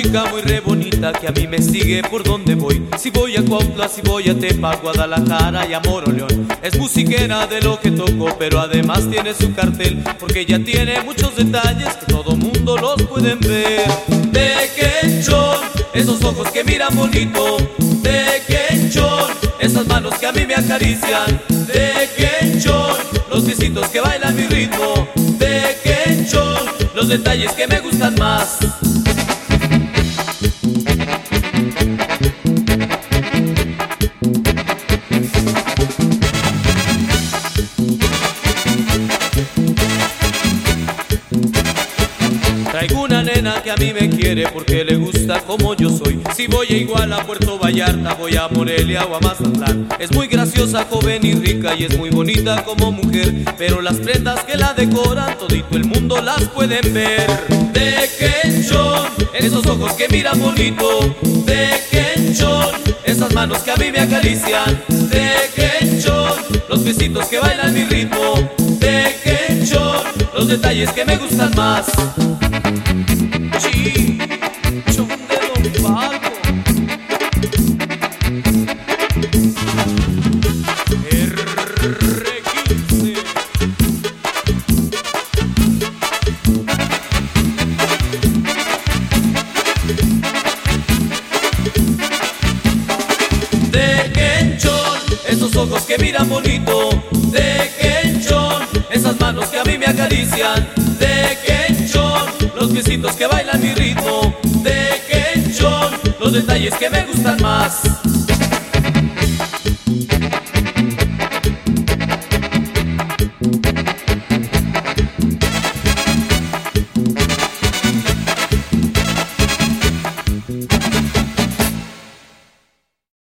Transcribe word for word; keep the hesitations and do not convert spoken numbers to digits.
chica muy re bonita que a mí me sigue por donde voy. Si voy a Cuautla, si voy a Tepa, Guadalajara y a Moroleón. Es musiquera de lo que toco, pero además tiene su cartel, porque ella tiene muchos detalles que todo mundo los pueden ver. Tequenchón, esos ojos que miran bonito. Tequenchón, esas manos que a mí me acarician. Tequenchón, los piecitos que bailan mi ritmo. Tequenchón, los detalles que me gustan más. Traigo una nena que a mí me quiere porque le gusta como yo soy. Si voy a Iguala, a Puerto Vallarta, voy a Morelia o a Mazatlán. Es muy graciosa, joven y rica y es muy bonita como mujer, pero las prendas que la decoran todito el mundo las pueden ver. Tequenchón, esos ojos que miran bonito. Tequenchón, esas manos que a mí me acarician. Tequenchón, los besitos que bailan mi ritmo. Tequenchón, los detalles que me gustan más. Chichón de Don Paco, erre quince. Tequenchón, esos ojos que miran bonito. Tequenchón, esas manos que a mí me acarician. Tequenchón, los piecitos que bailan mi ritmo. Tequenchón, los detalles que me gustan más.